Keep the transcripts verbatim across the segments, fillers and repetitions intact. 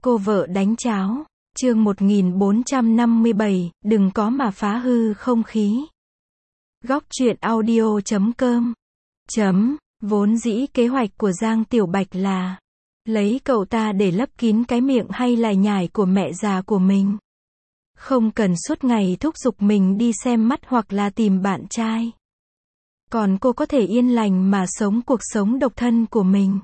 Cô vợ đánh cháo. Chương một nghìn bốn trăm năm mươi bảy, đừng có mà phá hư không khí. Góc truyện audio chấm com. Chấm, vốn dĩ kế hoạch của Giang Tiểu Bạch là lấy cậu ta để lấp kín cái miệng hay lải nhải của mẹ già của mình. Không cần suốt ngày thúc giục mình đi xem mắt hoặc là tìm bạn trai. Còn cô có thể yên lành mà sống cuộc sống độc thân của mình.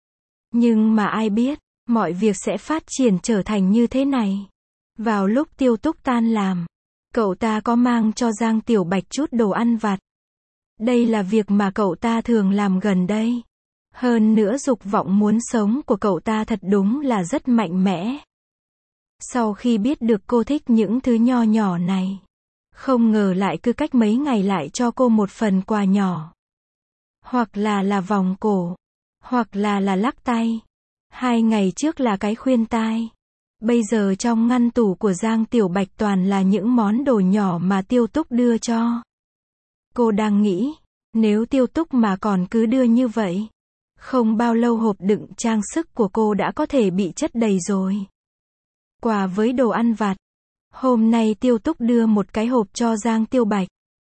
Nhưng mà ai biết, mọi việc sẽ phát triển trở thành như thế này. Vào lúc Tiêu Túc tan làm, cậu ta có mang cho Giang Tiểu Bạch chút đồ ăn vặt. Đây là việc mà cậu ta thường làm gần đây. Hơn nữa dục vọng muốn sống của cậu ta thật đúng là rất mạnh mẽ. Sau khi biết được cô thích những thứ nho nhỏ này, không ngờ lại cứ cách mấy ngày lại cho cô một phần quà nhỏ. Hoặc là là vòng cổ, hoặc là là lắc tay. Hai ngày trước là cái khuyên tai. Bây giờ trong ngăn tủ của Giang Tiểu Bạch toàn là những món đồ nhỏ mà Tiêu Túc đưa cho. Cô đang nghĩ, nếu Tiêu Túc mà còn cứ đưa như vậy, không bao lâu hộp đựng trang sức của cô đã có thể bị chất đầy rồi. Quà với đồ ăn vặt. Hôm nay Tiêu Túc đưa một cái hộp cho Giang Tiểu Bạch.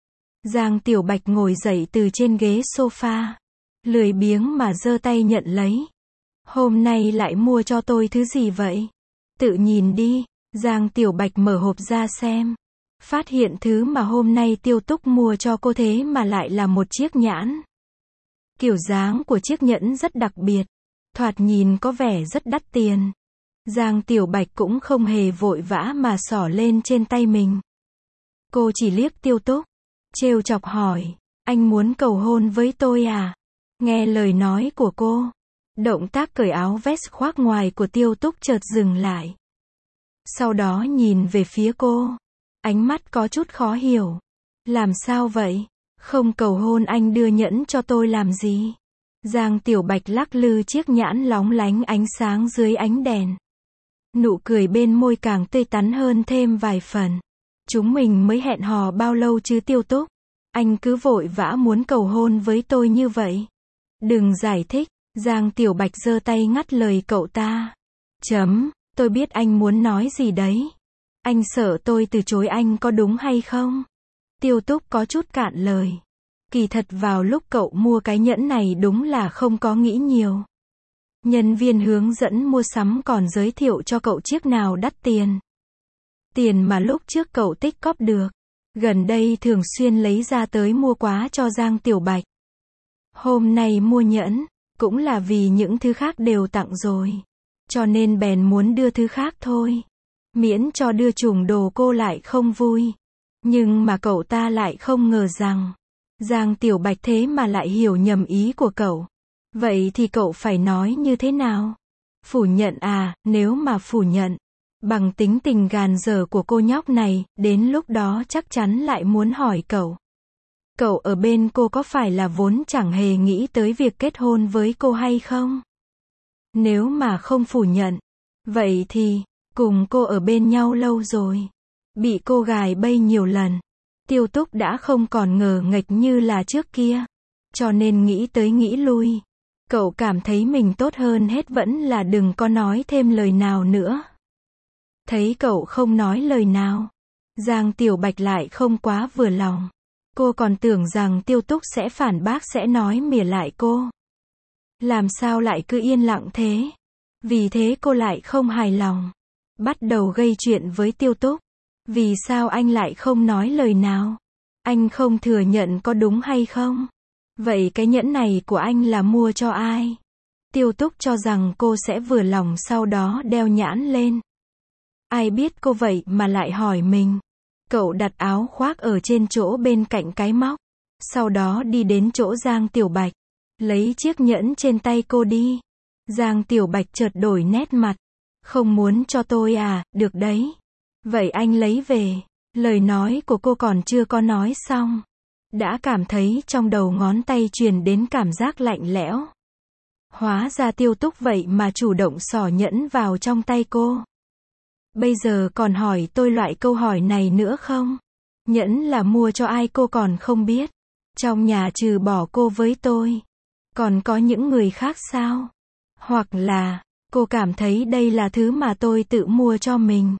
Giang Tiểu Bạch ngồi dậy từ trên ghế sofa, lười biếng mà giơ tay nhận lấy. Hôm nay lại mua cho tôi thứ gì vậy? Tự nhìn đi. Giang Tiểu Bạch mở hộp ra xem. Phát hiện thứ mà hôm nay Tiêu Túc mua cho cô thế mà lại là một chiếc nhẫn. Kiểu dáng của chiếc nhẫn rất đặc biệt. Thoạt nhìn có vẻ rất đắt tiền. Giang Tiểu Bạch cũng không hề vội vã mà xỏ lên trên tay mình. Cô chỉ liếc Tiêu Túc, trêu chọc hỏi, anh muốn cầu hôn với tôi à? Nghe lời nói của cô, động tác cởi áo vest khoác ngoài của Tiêu Túc chợt dừng lại. Sau đó nhìn về phía cô, ánh mắt có chút khó hiểu. Làm sao vậy? Không cầu hôn anh đưa nhẫn cho tôi làm gì? Giang Tiểu Bạch lắc lư chiếc nhẫn lóng lánh ánh sáng dưới ánh đèn. Nụ cười bên môi càng tươi tắn hơn thêm vài phần. Chúng mình mới hẹn hò bao lâu chứ Tiêu Túc? Anh cứ vội vã muốn cầu hôn với tôi như vậy. Đừng giải thích. Giang Tiểu Bạch giơ tay ngắt lời cậu ta. Chấm, tôi biết anh muốn nói gì đấy. Anh sợ tôi từ chối anh có đúng hay không? Tiêu Túc có chút cạn lời. Kỳ thật vào lúc cậu mua cái nhẫn này đúng là không có nghĩ nhiều. Nhân viên hướng dẫn mua sắm còn giới thiệu cho cậu chiếc nào đắt tiền. Tiền mà lúc trước cậu tích cóp được. Gần đây thường xuyên lấy ra tới mua quà cho Giang Tiểu Bạch. Hôm nay mua nhẫn, cũng là vì những thứ khác đều tặng rồi. Cho nên bèn muốn đưa thứ khác thôi. Miễn cho đưa trùng đồ cô lại không vui. Nhưng mà cậu ta lại không ngờ rằng Giang Tiểu Bạch thế mà lại hiểu nhầm ý của cậu. Vậy thì cậu phải nói như thế nào? Phủ nhận à? Nếu mà phủ nhận, bằng tính tình gàn dở của cô nhóc này, đến lúc đó chắc chắn lại muốn hỏi cậu. Cậu ở bên cô có phải là vốn chẳng hề nghĩ tới việc kết hôn với cô hay không? Nếu mà không phủ nhận, vậy thì, cùng cô ở bên nhau lâu rồi. Bị cô gài bẫy nhiều lần. Tiêu Túc đã không còn ngờ nghệch như là trước kia. Cho nên nghĩ tới nghĩ lui. Cậu cảm thấy mình tốt hơn hết vẫn là đừng có nói thêm lời nào nữa. Thấy cậu không nói lời nào, Giang Tiểu Bạch lại không quá vừa lòng. Cô còn tưởng rằng Tiêu Túc sẽ phản bác sẽ nói mỉa lại cô. Làm sao lại cứ yên lặng thế? Vì thế cô lại không hài lòng. Bắt đầu gây chuyện với Tiêu Túc. Vì sao anh lại không nói lời nào? Anh không thừa nhận có đúng hay không? Vậy cái nhẫn này của anh là mua cho ai? Tiêu Túc cho rằng cô sẽ vừa lòng sau đó đeo nhẫn lên. Ai biết cô vậy mà lại hỏi mình. Cậu đặt áo khoác ở trên chỗ bên cạnh cái móc. Sau đó đi đến chỗ Giang Tiểu Bạch. Lấy chiếc nhẫn trên tay cô đi. Giang Tiểu Bạch chợt đổi nét mặt. Không muốn cho tôi à? Được đấy. Vậy anh lấy về. Lời nói của cô còn chưa có nói xong. Đã cảm thấy trong đầu ngón tay truyền đến cảm giác lạnh lẽo. Hóa ra Tiêu Túc vậy mà chủ động xỏ nhẫn vào trong tay cô. Bây giờ còn hỏi tôi loại câu hỏi này nữa không? Nhẫn là mua cho ai cô còn không biết. Trong nhà trừ bỏ cô với tôi, còn có những người khác sao? Hoặc là, Cô cảm thấy đây là thứ mà tôi tự mua cho mình.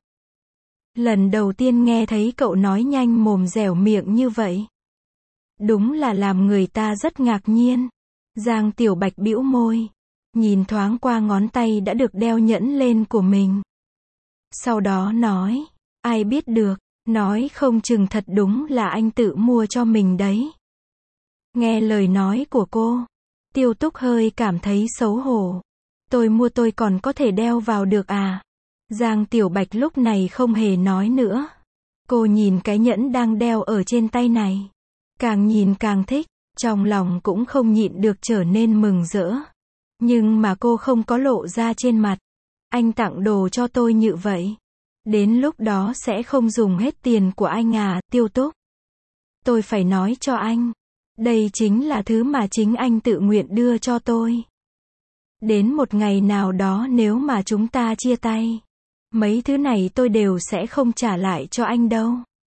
Lần đầu tiên nghe thấy cậu nói nhanh mồm dẻo miệng như vậy. Đúng là làm người ta rất ngạc nhiên. Giang Tiểu Bạch bĩu môi. Nhìn thoáng qua ngón tay đã được đeo nhẫn lên của mình. Sau đó nói, ai biết được, nói không chừng thật đúng là anh tự mua cho mình đấy. Nghe lời nói của cô, Tiêu Túc hơi cảm thấy xấu hổ. Tôi mua tôi còn có thể đeo vào được à? Giang Tiểu Bạch lúc này không hề nói nữa. Cô nhìn cái nhẫn đang đeo ở trên tay này. Càng nhìn càng thích, trong lòng cũng không nhịn được trở nên mừng rỡ. Nhưng mà cô không có lộ ra trên mặt. Anh tặng đồ cho tôi như vậy. Đến lúc đó sẽ không dùng hết tiền của anh à, Tiêu Túc. Tôi phải nói cho anh. Đây chính là thứ mà chính anh tự nguyện đưa cho tôi. Đến một ngày nào đó nếu mà chúng ta chia tay, mấy thứ này tôi đều sẽ không trả lại cho anh đâu.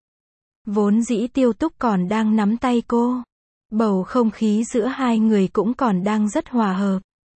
Vốn dĩ Tiêu Túc còn đang nắm tay cô. Bầu không khí giữa hai người cũng còn đang rất hòa hợp.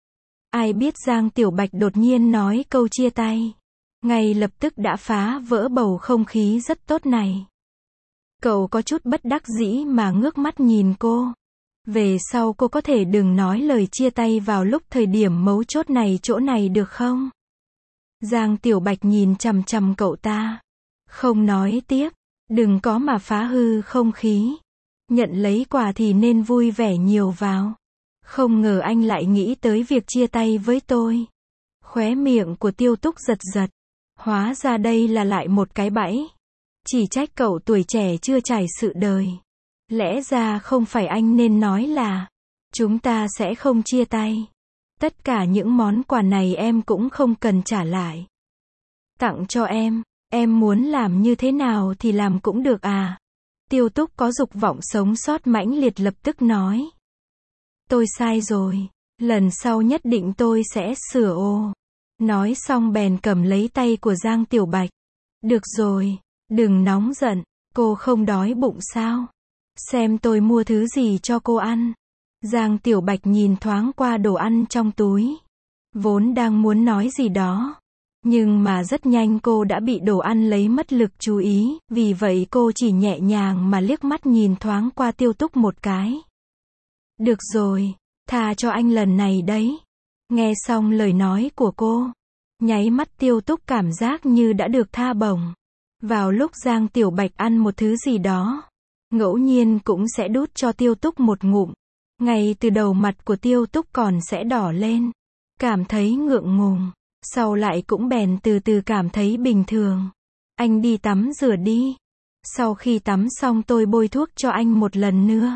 Ai biết Giang Tiểu Bạch đột nhiên nói câu chia tay. Ngay lập tức đã phá vỡ bầu không khí rất tốt này. Cậu có chút bất đắc dĩ mà ngước mắt nhìn cô. Về sau cô có thể đừng nói lời chia tay vào lúc thời điểm mấu chốt này chỗ này được không? Giang Tiểu Bạch nhìn chằm chằm cậu ta. Không nói tiếp. Đừng có mà phá hư không khí. Nhận lấy quà thì nên vui vẻ nhiều vào. Không ngờ anh lại nghĩ tới việc chia tay với tôi. Khóe miệng của Tiêu Túc giật giật. Hóa ra đây là lại một cái bẫy. Chỉ trách cậu tuổi trẻ chưa trải sự đời. Lẽ ra không phải anh nên nói là chúng ta sẽ không chia tay. Tất cả những món quà này em cũng không cần trả lại. Tặng cho em, em muốn làm như thế nào thì làm cũng được à. Tiêu Túc có dục vọng sống sót mãnh liệt lập tức nói. Tôi sai rồi, lần sau nhất định tôi sẽ sửa ô. Nói xong bèn cầm lấy tay của Giang Tiểu Bạch. Được rồi, đừng nóng giận, cô không đói bụng sao? Xem tôi mua thứ gì cho cô ăn. Giang Tiểu Bạch nhìn thoáng qua đồ ăn trong túi. Vốn đang muốn nói gì đó. Nhưng mà rất nhanh cô đã bị đồ ăn lấy mất lực chú ý, vì vậy cô chỉ nhẹ nhàng mà liếc mắt nhìn thoáng qua Tiêu Túc một cái. Được rồi, tha cho anh lần này đấy. Nghe xong lời nói của cô, nháy mắt Tiêu Túc cảm giác như đã được tha bổng. Vào lúc Giang Tiểu Bạch ăn một thứ gì đó, ngẫu nhiên cũng sẽ đút cho Tiêu Túc một ngụm. Ngay từ đầu mặt của Tiêu Túc còn sẽ đỏ lên, cảm thấy ngượng ngùng. Sau lại cũng bèn từ từ cảm thấy bình thường. Anh đi tắm rửa đi. Sau khi tắm xong tôi bôi thuốc cho anh một lần nữa.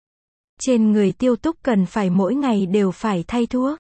Trên người Tiêu Túc cần phải mỗi ngày đều phải thay thuốc.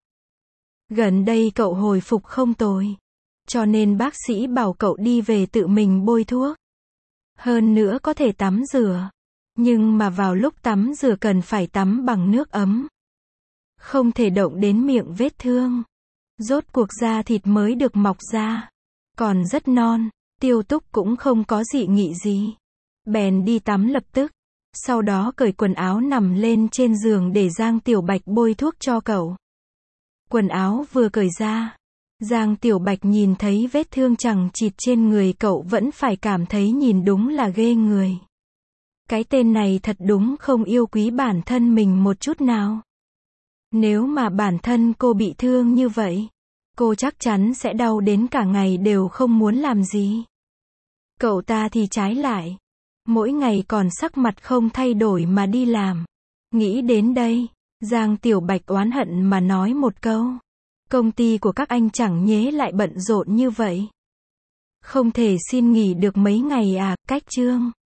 Gần đây cậu hồi phục không tồi. Cho nên bác sĩ bảo cậu đi về tự mình bôi thuốc. Hơn nữa có thể tắm rửa. Nhưng mà vào lúc tắm rửa cần phải tắm bằng nước ấm. Không thể động đến miệng vết thương. Rốt cuộc da thịt mới được mọc ra. Còn rất non. Tiêu Túc cũng không có dị nghị gì. Bèn đi tắm lập tức. Sau đó cởi quần áo nằm lên trên giường để Giang Tiểu Bạch bôi thuốc cho cậu. Quần áo vừa cởi ra, Giang Tiểu Bạch nhìn thấy vết thương chằng chịt trên người cậu vẫn phải cảm thấy nhìn đúng là ghê người. Cái tên này thật đúng không yêu quý bản thân mình một chút nào. Nếu mà bản thân cô bị thương như vậy, cô chắc chắn sẽ đau đến cả ngày đều không muốn làm gì. Cậu ta thì trái lại. Mỗi ngày còn sắc mặt không thay đổi mà đi làm. Nghĩ đến đây, Giang Tiểu Bạch oán hận mà nói một câu. Công ty của các anh chẳng nhé lại bận rộn như vậy. Không thể xin nghỉ được mấy ngày à, cách chương.